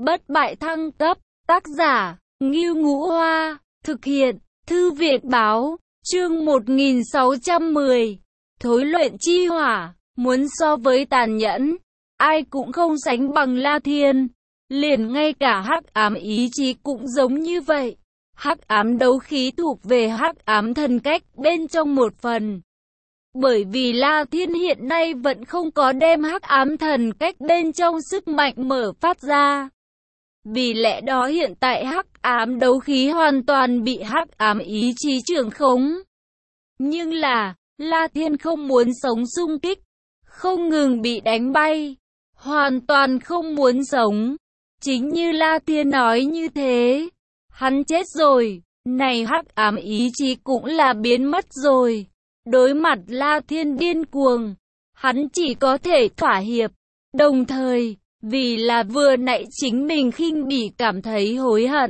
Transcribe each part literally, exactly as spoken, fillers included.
Bất bại thăng cấp, tác giả, Ngưu Ngũ Hoa, thực hiện, Thư viện Báo, chương một nghìn sáu trăm mười. Thối luyện chi hỏa, muốn so với tàn nhẫn, ai cũng không sánh bằng La Thiên. Liền ngay cả hắc ám ý chí cũng giống như vậy. Hắc ám đấu khí thuộc về hắc ám thần cách bên trong một phần. Bởi vì La Thiên hiện nay vẫn không có đem hắc ám thần cách bên trong sức mạnh mở phát ra. Vì lẽ đó hiện tại hắc ám đấu khí hoàn toàn bị hắc ám ý chí trưởng khống. Nhưng là, La Thiên không muốn sống xung kích, không ngừng bị đánh bay, hoàn toàn không muốn sống. Chính như La Thiên nói như thế, hắn chết rồi, này hắc ám ý chí cũng là biến mất rồi. Đối mặt La Thiên điên cuồng, hắn chỉ có thể thỏa hiệp, đồng thời, vì là vừa nãy chính mình khinh bỉ cảm thấy hối hận.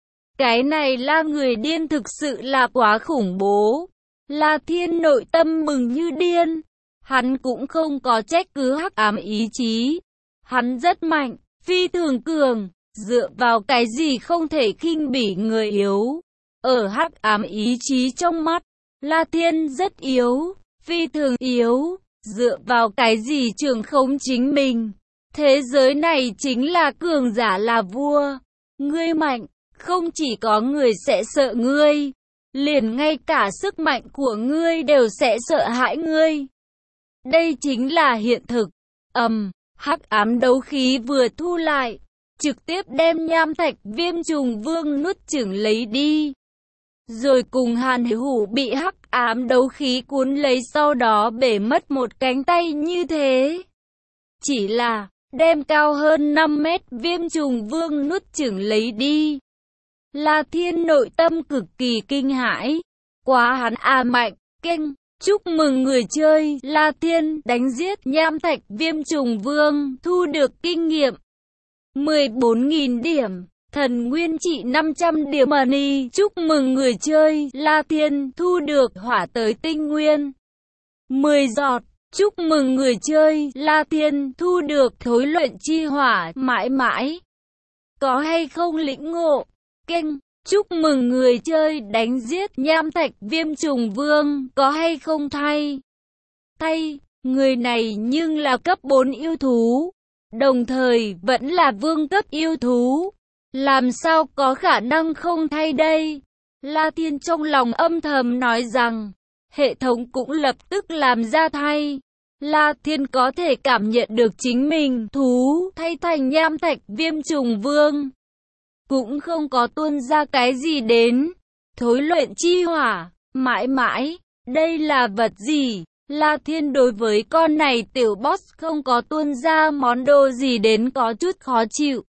Cái này là người điên thực sự là quá khủng bố. La Thiên nội tâm mừng như điên, hắn cũng không có trách cứ hắc ám ý chí. Hắn rất mạnh, phi thường cường, dựa vào cái gì không thể khinh bỉ người yếu. Ở hắc ám ý chí trong mắt, La Thiên rất yếu, phi thường yếu, dựa vào cái gì trưởng khống chính mình. Thế giới này chính là cường giả là vua. Ngươi mạnh, không chỉ có người sẽ sợ ngươi, liền ngay cả sức mạnh của ngươi đều sẽ sợ hãi ngươi. Đây chính là hiện thực. Ầm, um, hắc ám đấu khí vừa thu lại, trực tiếp đem nham thạch viêm trùng vương nuốt chửng lấy đi. Rồi cùng Hàn Hủ bị hắc ám đấu khí cuốn lấy, sau đó bể mất một cánh tay như thế. Chỉ là đem cao hơn năm mét viêm trùng vương nuốt chửng lấy đi. La Thiên nội tâm cực kỳ kinh hãi. Quá hắn à mạnh, kinh. Chúc mừng người chơi La Thiên đánh giết nham thạch viêm trùng vương, thu được kinh nghiệm mười bốn nghìn điểm, thần nguyên trị năm trăm điểm money. Chúc mừng người chơi La Thiên thu được hỏa tới tinh nguyên mười giọt. Chúc mừng người chơi La Thiên thu được thối luyện chi hỏa mãi mãi. Có hay không lĩnh ngộ? Kênh. Chúc mừng người chơi đánh giết nham thạch viêm trùng vương, có hay không thay? Thay, người này nhưng là cấp bốn yêu thú, đồng thời vẫn là vương cấp yêu thú. Làm sao có khả năng không thay đây? La Thiên trong lòng âm thầm nói rằng, hệ thống cũng lập tức làm ra thay. La Thiên có thể cảm nhận được chính mình thú thay thành nham thạch viêm trùng vương, cũng không có tuôn ra cái gì đến. Thối luyện chi hỏa, mãi mãi, đây là vật gì? La Thiên đối với con này tiểu boss không có tuôn ra món đồ gì đến có chút khó chịu.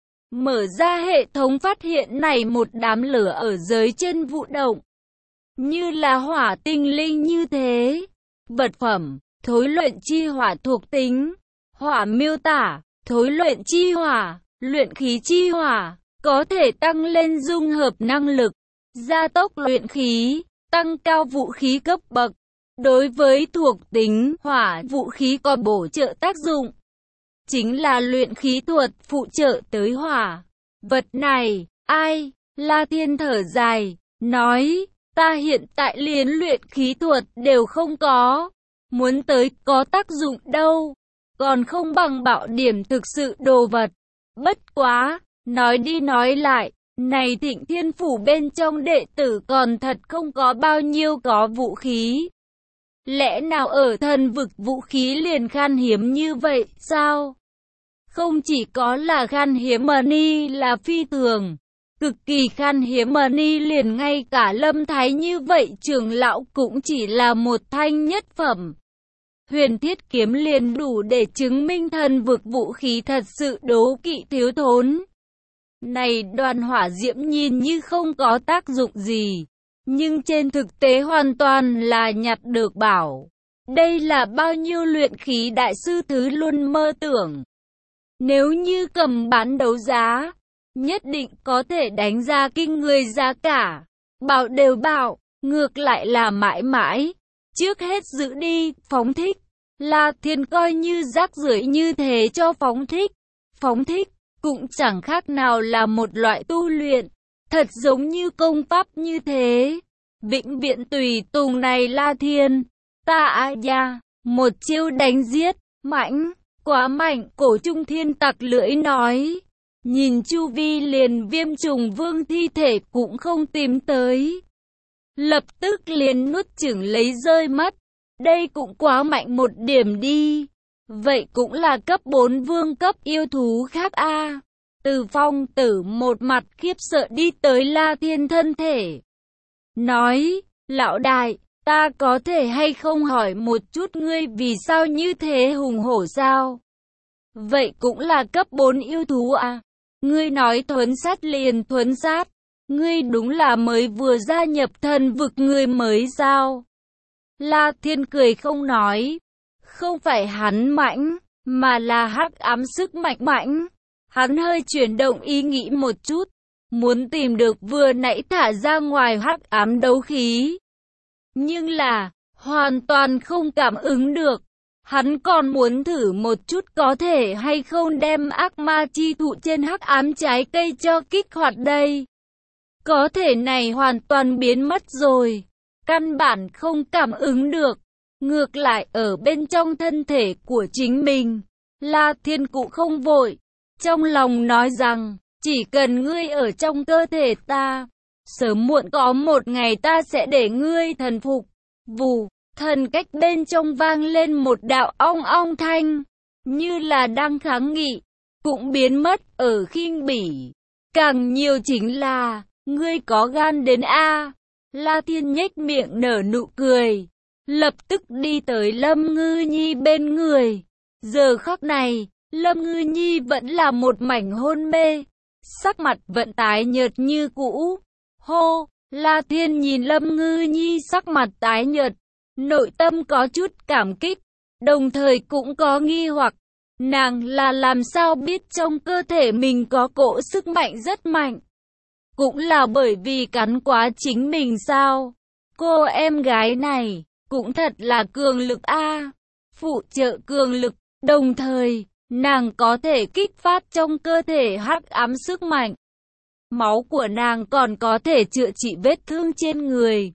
Mở ra hệ thống phát hiện này một đám lửa ở dưới chân vụ động, như là hỏa tinh linh như thế. Vật phẩm, thối luyện chi hỏa thuộc tính. Hỏa miêu tả, thối luyện chi hỏa, luyện khí chi hỏa, có thể tăng lên dung hợp năng lực, gia tốc luyện khí, tăng cao vũ khí cấp bậc. Đối với thuộc tính hỏa, vũ khí có bổ trợ tác dụng, chính là luyện khí thuật phụ trợ tới hỏa. Vật này, ai? La Thiên thở dài, nói, ta hiện tại liền luyện khí thuật đều không có, muốn tới có tác dụng đâu, còn không bằng bạo điểm thực sự đồ vật. Bất quá, nói đi nói lại, này Thịnh Thiên Phủ bên trong đệ tử còn thật không có bao nhiêu có vũ khí. Lẽ nào ở thần vực vũ khí liền khan hiếm như vậy sao? Không chỉ có là khan hiếm money là phi thường, cực kỳ khan hiếm money, liền ngay cả Lâm Thái như vậy trưởng lão cũng chỉ là một thanh nhất phẩm huyền thiết kiếm liền đủ để chứng minh thần vực vũ khí thật sự đố kỵ thiếu thốn. Này đoàn hỏa diễm nhìn như không có tác dụng gì, nhưng trên thực tế hoàn toàn là nhặt được bảo. Đây là bao nhiêu luyện khí đại sư thứ luôn mơ tưởng. Nếu như cầm bán đấu giá, nhất định có thể đánh ra kinh người giá cả. Bảo đều bảo, ngược lại là mãi mãi. Trước hết giữ đi, phóng thích. La Thiên coi như rác rưởi như thế cho phóng thích. Phóng thích. cũng chẳng khác nào là một loại tu luyện, thật giống như công pháp như thế. Vĩnh viễn tùy tùng này La Thiên, ta a ya, một chiêu đánh giết, mạnh, quá mạnh, Cổ Trung Thiên tặc lưỡi nói. Nhìn chu vi liền Viêm Trùng Vương thi thể cũng không tìm tới. Lập tức liền nuốt chửng lấy rơi mất. Đây cũng quá mạnh một điểm đi. Vậy cũng là cấp bốn vương cấp yêu thú khác a. Từ Phong Tử một mặt khiếp sợ đi tới La Thiên thân thể. Nói, lão đại, ta có thể hay không hỏi một chút ngươi vì sao như thế hùng hổ sao? Vậy cũng là cấp bốn yêu thú à? Ngươi nói thuấn sát liền thuấn sát. Ngươi đúng là mới vừa gia nhập thần vực người mới sao? La Thiên cười không nói. Không phải hắn mạnh, mà là hắc ám sức mạnh mạnh. Hắn hơi chuyển động ý nghĩ một chút. Muốn tìm được vừa nãy thả ra ngoài hắc ám đấu khí. Nhưng là, hoàn toàn không cảm ứng được. Hắn còn muốn thử một chút có thể hay không đem ác ma chi thụ trên hắc ám trái cây cho kích hoạt đây. Có thể này hoàn toàn biến mất rồi. Căn bản không cảm ứng được. Ngược lại ở bên trong thân thể của chính mình. La Thiên cũng không vội. Trong lòng nói rằng, chỉ cần ngươi ở trong cơ thể ta, sớm muộn có một ngày ta sẽ để ngươi thần phục. Vù, thần cách bên trong vang lên một đạo ong ong thanh, như là đang kháng nghị, cũng biến mất ở khinh bỉ. Càng nhiều chính là, ngươi có gan đến a. La Thiên nhếch miệng nở nụ cười, lập tức đi tới Lâm Ngư Nhi bên người. Giờ khắc này, Lâm Ngư Nhi vẫn là một mảnh hôn mê, sắc mặt vẫn tái nhợt như cũ. Hô, La Thiên nhìn Lâm Ngư Nhi sắc mặt tái nhợt, nội tâm có chút cảm kích, đồng thời cũng có nghi hoặc. Nàng là làm sao biết trong cơ thể mình có cỗ sức mạnh rất mạnh? Cũng là bởi vì cắn quá chính mình sao? Cô em gái này, cũng thật là cường lực a, phụ trợ cường lực, đồng thời, nàng có thể kích phát trong cơ thể hắc ám sức mạnh. Máu của nàng còn có thể chữa trị vết thương trên người.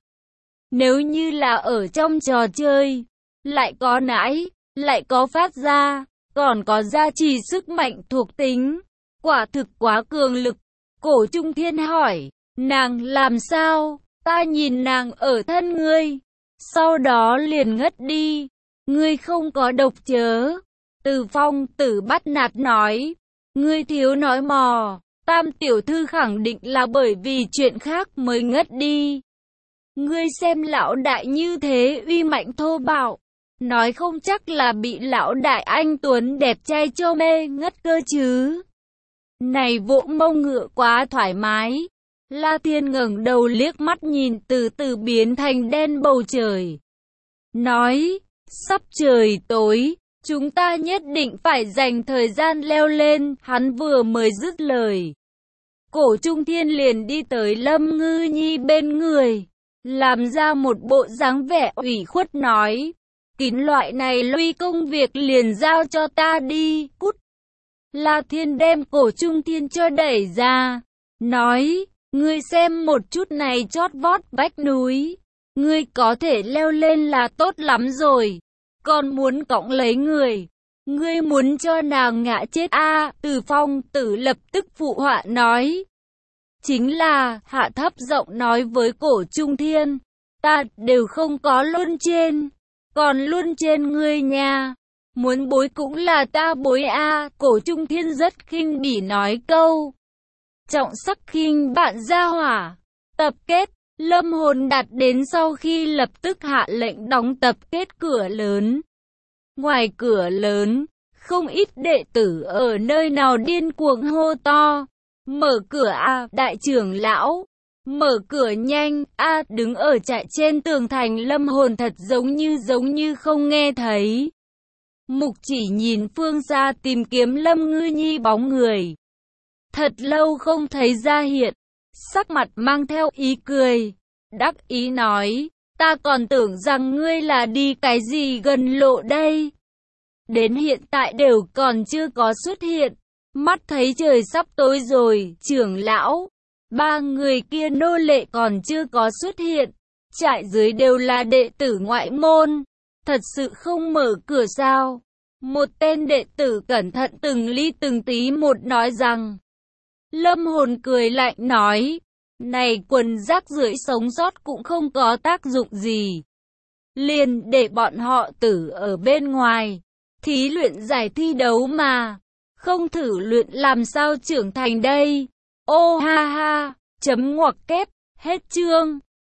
Nếu như là ở trong trò chơi, lại có nãi, lại có phát ra, còn có gia trì sức mạnh thuộc tính. Quả thực quá cường lực. Cổ Trung Thiên hỏi, nàng làm sao? Ta nhìn nàng ở thân ngươi. Sau đó liền ngất đi. Ngươi không có độc chớ. Từ Phong Tử bắt nạt nói. Ngươi thiếu nói mò. Tam tiểu thư khẳng định là bởi vì chuyện khác mới ngất đi. Ngươi xem lão đại như thế uy mạnh thô bạo. Nói không chắc là bị lão đại anh Tuấn đẹp trai cho mê ngất cơ chứ. Này vỗ mông ngựa quá thoải mái. La Thiên ngẩng đầu liếc mắt nhìn từ từ biến thành đen bầu trời. Nói, sắp trời tối, chúng ta nhất định phải dành thời gian leo lên. Hắn vừa mới dứt lời, Cổ Trung Thiên liền đi tới Lâm Ngư Nhi bên người, làm ra một bộ dáng vẻ ủy khuất nói, kín loại này lui công việc liền giao cho ta đi, cút. La Thiên đem Cổ Trung Thiên cho đẩy ra, nói, ngươi xem một chút này chót vót vách núi, ngươi có thể leo lên là tốt lắm rồi, còn muốn cõng lấy người, ngươi muốn cho nàng ngã chết a. À, Từ Phong Tử lập tức phụ họa nói, chính là hạ thấp giọng nói với Cổ Trung Thiên, ta đều không có luôn trên, còn luôn trên ngươi nha. Muốn bối cũng là ta bối a. À. Cổ Trung Thiên rất khinh bỉ nói câu. Trọng sắc khinh bạn ra hỏa. Tập kết, Lâm Hồn đạt đến sau khi lập tức hạ lệnh đóng tập kết cửa lớn. Ngoài cửa lớn, không ít đệ tử ở nơi nào điên cuồng hô to. Mở cửa a, à, đại trưởng lão. Mở cửa nhanh, a, à, đứng ở trại trên tường thành Lâm Hồn thật giống như giống như không nghe thấy. Mục Chỉ nhìn phương xa tìm kiếm Lâm Ngư Nhi bóng người. Thật lâu không thấy ra hiện, sắc mặt mang theo ý cười, đắc ý nói, ta còn tưởng rằng ngươi là đi cái gì gần lộ đây. Đến hiện tại đều còn chưa có xuất hiện, Mắt thấy trời sắp tối rồi, trưởng lão, ba người kia nô lệ còn chưa có xuất hiện. Trại dưới đều là đệ tử ngoại môn. Thật sự không mở cửa sao? Một tên đệ tử cẩn thận từng ly từng tí một nói rằng. Lâm Hồn cười lạnh nói. Này quần rác rưởi sống sót cũng không có tác dụng gì. Liền để bọn họ tử ở bên ngoài. Thí luyện giải thi đấu mà. Không thử luyện làm sao trưởng thành đây. Ô ha ha. Chấm ngoặc kép. Hết chương.